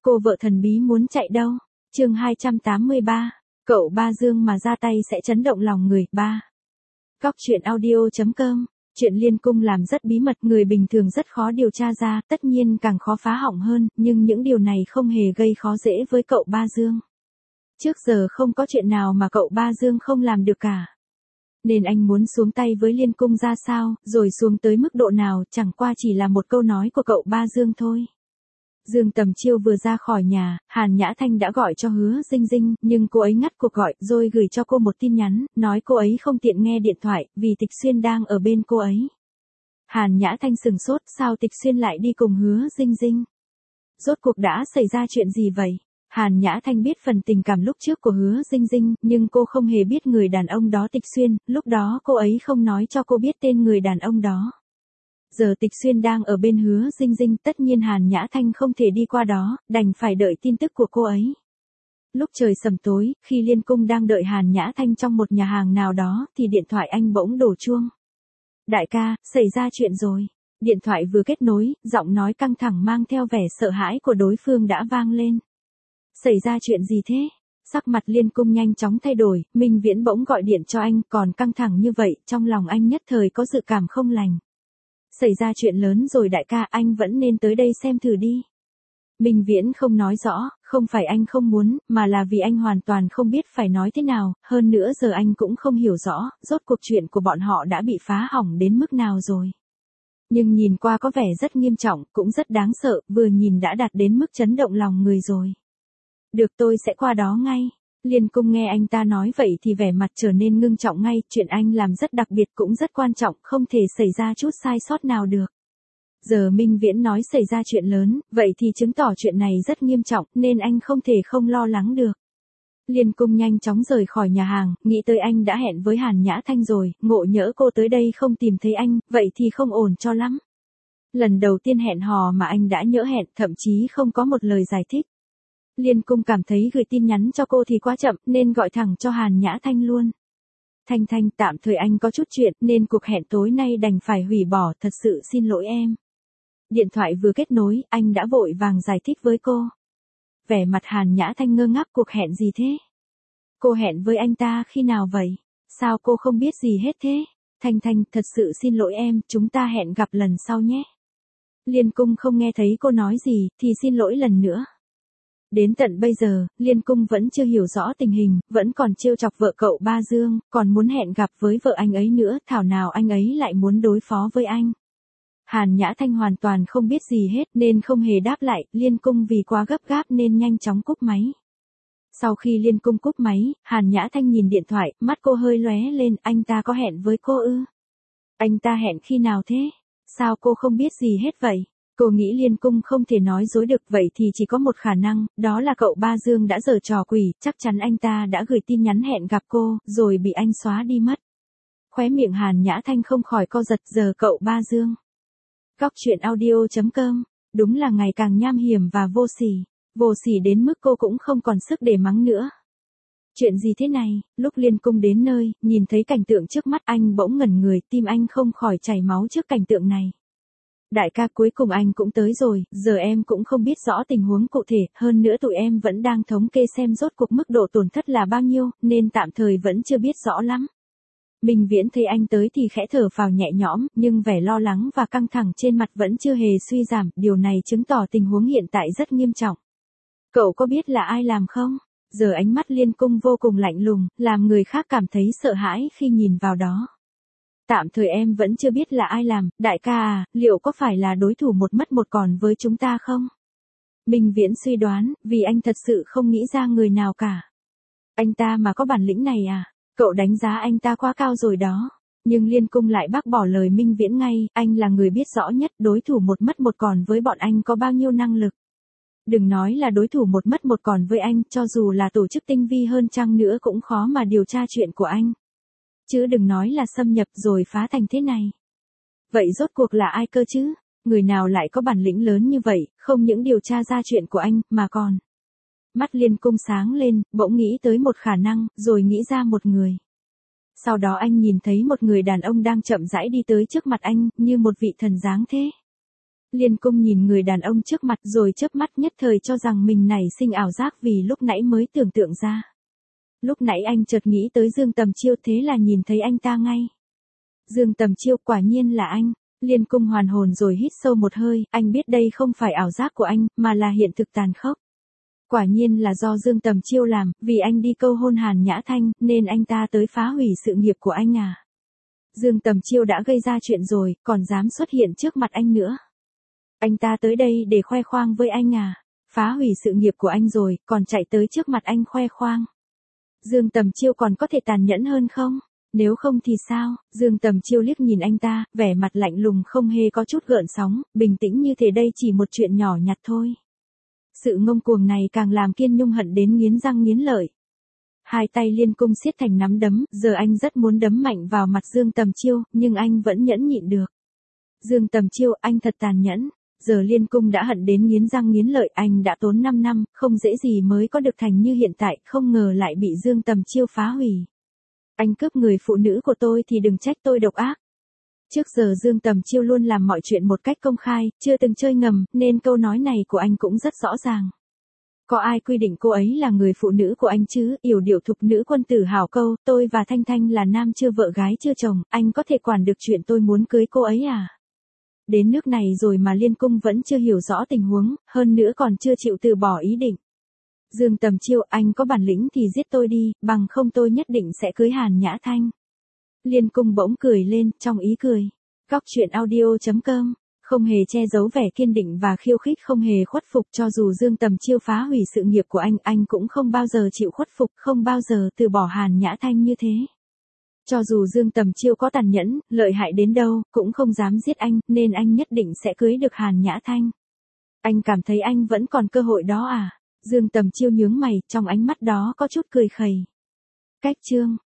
Cô vợ thần bí muốn chạy đâu? Chương 283. Cậu Ba Dương mà ra tay sẽ chấn động lòng người. 3. Cóc truyện audio.com. Chuyện Liên Cung làm rất bí mật, người bình thường rất khó điều tra ra, tất nhiên càng khó phá hỏng hơn, nhưng những điều này không hề gây khó dễ với cậu Ba Dương. Trước giờ không có chuyện nào mà cậu Ba Dương không làm được cả. Nên anh muốn xuống tay với Liên Cung ra sao, rồi xuống tới mức độ nào, chẳng qua chỉ là một câu nói của cậu Ba Dương thôi. Dương Tầm Chiêu vừa ra khỏi nhà, Hàn Nhã Thanh đã gọi cho Hứa Dinh Dinh, nhưng cô ấy ngắt cuộc gọi, rồi gửi cho cô một tin nhắn, nói cô ấy không tiện nghe điện thoại, vì Tịch Xuyên đang ở bên cô ấy. Hàn Nhã Thanh sừng sốt, sao Tịch Xuyên lại đi cùng Hứa Dinh Dinh? Rốt cuộc đã xảy ra chuyện gì vậy? Hàn Nhã Thanh biết phần tình cảm lúc trước của Hứa Dinh Dinh, nhưng cô không hề biết người đàn ông đó Tịch Xuyên, lúc đó cô ấy không nói cho cô biết tên người đàn ông đó. Giờ Tịch Xuyên đang ở bên Hứa Dinh Dinh, tất nhiên Hàn Nhã Thanh không thể đi qua đó, đành phải đợi tin tức của cô ấy. Lúc trời sầm tối, khi Liên Cung đang đợi Hàn Nhã Thanh trong một nhà hàng nào đó, thì điện thoại anh bỗng đổ chuông. Đại ca, xảy ra chuyện rồi. Điện thoại vừa kết nối, giọng nói căng thẳng mang theo vẻ sợ hãi của đối phương đã vang lên. Xảy ra chuyện gì thế? Sắc mặt Liên Cung nhanh chóng thay đổi, Minh Viễn bỗng gọi điện cho anh, còn căng thẳng như vậy, trong lòng anh nhất thời có dự cảm không lành. Xảy ra chuyện lớn rồi đại ca, anh vẫn nên tới đây xem thử đi. Minh Viễn không nói rõ, không phải anh không muốn, mà là vì anh hoàn toàn không biết phải nói thế nào, hơn nữa giờ anh cũng không hiểu rõ, rốt cuộc chuyện của bọn họ đã bị phá hỏng đến mức nào rồi. Nhưng nhìn qua có vẻ rất nghiêm trọng, cũng rất đáng sợ, vừa nhìn đã đạt đến mức chấn động lòng người rồi. Được, tôi sẽ qua đó ngay. Liên Cung nghe anh ta nói vậy thì vẻ mặt trở nên ngưng trọng ngay, chuyện anh làm rất đặc biệt cũng rất quan trọng, không thể xảy ra chút sai sót nào được. Giờ Minh Viễn nói xảy ra chuyện lớn, vậy thì chứng tỏ chuyện này rất nghiêm trọng, nên anh không thể không lo lắng được. Liên Cung nhanh chóng rời khỏi nhà hàng, nghĩ tới anh đã hẹn với Hàn Nhã Thanh rồi, ngộ nhỡ cô tới đây không tìm thấy anh, vậy thì không ổn cho lắm. Lần đầu tiên hẹn hò mà anh đã nhỡ hẹn, thậm chí không có một lời giải thích. Liên Cung cảm thấy gửi tin nhắn cho cô thì quá chậm, nên gọi thẳng cho Hàn Nhã Thanh luôn. Thanh Thanh, tạm thời anh có chút chuyện, nên cuộc hẹn tối nay đành phải hủy bỏ, thật sự xin lỗi em. Điện thoại vừa kết nối, anh đã vội vàng giải thích với cô. Vẻ mặt Hàn Nhã Thanh ngơ ngác, cuộc hẹn gì thế? Cô hẹn với anh ta khi nào vậy? Sao cô không biết gì hết thế? Thanh Thanh, thật sự xin lỗi em, chúng ta hẹn gặp lần sau nhé. Liên Cung không nghe thấy cô nói gì, thì xin lỗi lần nữa. Đến tận bây giờ, Liên Cung vẫn chưa hiểu rõ tình hình, vẫn còn trêu chọc vợ cậu Ba Dương, còn muốn hẹn gặp với vợ anh ấy nữa, thảo nào anh ấy lại muốn đối phó với anh. Hàn Nhã Thanh hoàn toàn không biết gì hết nên không hề đáp lại, Liên Cung vì quá gấp gáp nên nhanh chóng cúp máy. Sau khi Liên Cung cúp máy, Hàn Nhã Thanh nhìn điện thoại, mắt cô hơi lóe lên, anh ta có hẹn với cô ư? Anh ta hẹn khi nào thế? Sao cô không biết gì hết vậy? Cô nghĩ Liên Cung không thể nói dối được, vậy thì chỉ có một khả năng, đó là cậu Ba Dương đã giở trò quỷ, chắc chắn anh ta đã gửi tin nhắn hẹn gặp cô, rồi bị anh xóa đi mất. Khóe miệng Hàn Nhã Thanh không khỏi co giật, giờ cậu Ba Dương. Cóc truyện audio.com, đúng là ngày càng nham hiểm và vô sỉ đến mức cô cũng không còn sức để mắng nữa. Chuyện gì thế này? Lúc Liên Cung đến nơi, nhìn thấy cảnh tượng trước mắt anh bỗng ngẩn người, tim anh không khỏi chảy máu trước cảnh tượng này. Đại ca, cuối cùng anh cũng tới rồi, giờ em cũng không biết rõ tình huống cụ thể, hơn nữa tụi em vẫn đang thống kê xem rốt cuộc mức độ tổn thất là bao nhiêu, nên tạm thời vẫn chưa biết rõ lắm. Minh Viễn thấy anh tới thì khẽ thở phào nhẹ nhõm, nhưng vẻ lo lắng và căng thẳng trên mặt vẫn chưa hề suy giảm, điều này chứng tỏ tình huống hiện tại rất nghiêm trọng. Cậu có biết là ai làm không? Giờ ánh mắt Liên Cung vô cùng lạnh lùng, làm người khác cảm thấy sợ hãi khi nhìn vào đó. Tạm thời em vẫn chưa biết là ai làm, đại ca à, liệu có phải là đối thủ một mất một còn với chúng ta không? Minh Viễn suy đoán, vì anh thật sự không nghĩ ra người nào cả. Anh ta mà có bản lĩnh này à? Cậu đánh giá anh ta quá cao rồi đó. Nhưng Liên Cung lại bác bỏ lời Minh Viễn ngay, anh là người biết rõ nhất đối thủ một mất một còn với bọn anh có bao nhiêu năng lực. Đừng nói là đối thủ một mất một còn với anh, cho dù là tổ chức tinh vi hơn chăng nữa cũng khó mà điều tra chuyện của anh. Chứ đừng nói là xâm nhập rồi phá thành thế này. Vậy rốt cuộc là ai cơ chứ? Người nào lại có bản lĩnh lớn như vậy, không những điều tra ra chuyện của anh, mà còn... Mắt Liên Cung sáng lên, bỗng nghĩ tới một khả năng, rồi nghĩ ra một người. Sau đó anh nhìn thấy một người đàn ông đang chậm rãi đi tới trước mặt anh, như một vị thần dáng thế. Liên Cung nhìn người đàn ông trước mặt rồi chớp mắt nhất thời cho rằng mình nảy sinh ảo giác vì lúc nãy mới tưởng tượng ra. Lúc nãy anh chợt nghĩ tới Dương Tầm Chiêu thế là nhìn thấy anh ta ngay. Dương Tầm Chiêu quả nhiên là anh. Liên Cung hoàn hồn rồi hít sâu một hơi, anh biết đây không phải ảo giác của anh, mà là hiện thực tàn khốc. Quả nhiên là do Dương Tầm Chiêu làm, vì anh đi câu hôn Hàn Nhã Thanh, nên anh ta tới phá hủy sự nghiệp của anh à. Dương Tầm Chiêu đã gây ra chuyện rồi, còn dám xuất hiện trước mặt anh nữa. Anh ta tới đây để khoe khoang với anh à. Phá hủy sự nghiệp của anh rồi, còn chạy tới trước mặt anh khoe khoang. Dương Tầm Chiêu còn có thể tàn nhẫn hơn không? Nếu không thì sao? Dương Tầm Chiêu liếc nhìn anh ta, vẻ mặt lạnh lùng không hề có chút gợn sóng, bình tĩnh như thế đây chỉ một chuyện nhỏ nhặt thôi. Sự ngông cuồng này càng làm Kiên Nhung hận đến nghiến răng nghiến lợi. Hai tay Liên Cung siết thành nắm đấm, giờ anh rất muốn đấm mạnh vào mặt Dương Tầm Chiêu, nhưng anh vẫn nhẫn nhịn được. Dương Tầm Chiêu, anh thật tàn nhẫn. Giờ Liên Cung đã hận đến nghiến răng nghiến lợi, anh đã tốn 5 năm, không dễ gì mới có được thành như hiện tại, không ngờ lại bị Dương Tầm Chiêu phá hủy. Anh cướp người phụ nữ của tôi thì đừng trách tôi độc ác. Trước giờ Dương Tầm Chiêu luôn làm mọi chuyện một cách công khai, chưa từng chơi ngầm, nên câu nói này của anh cũng rất rõ ràng. Có ai quy định cô ấy là người phụ nữ của anh chứ, yểu điệu thục nữ quân tử hảo câu, tôi và Thanh Thanh là nam chưa vợ gái chưa chồng, anh có thể quản được chuyện tôi muốn cưới cô ấy à? Đến nước này rồi mà Liên Cung vẫn chưa hiểu rõ tình huống, hơn nữa còn chưa chịu từ bỏ ý định. Dương Tầm Chiêu, anh có bản lĩnh thì giết tôi đi, bằng không tôi nhất định sẽ cưới Hàn Nhã Thanh. Liên Cung bỗng cười lên, trong ý cười. Góc truyện audio.com, không hề che giấu vẻ kiên định và khiêu khích, không hề khuất phục. Cho dù Dương Tầm Chiêu phá hủy sự nghiệp của anh cũng không bao giờ chịu khuất phục, không bao giờ từ bỏ Hàn Nhã Thanh như thế. Cho dù Dương Tầm Chiêu có tàn nhẫn, lợi hại đến đâu, cũng không dám giết anh, nên anh nhất định sẽ cưới được Hàn Nhã Thanh. Anh cảm thấy anh vẫn còn cơ hội đó à? Dương Tầm Chiêu nhướng mày, trong ánh mắt đó có chút cười khẩy. Cách chương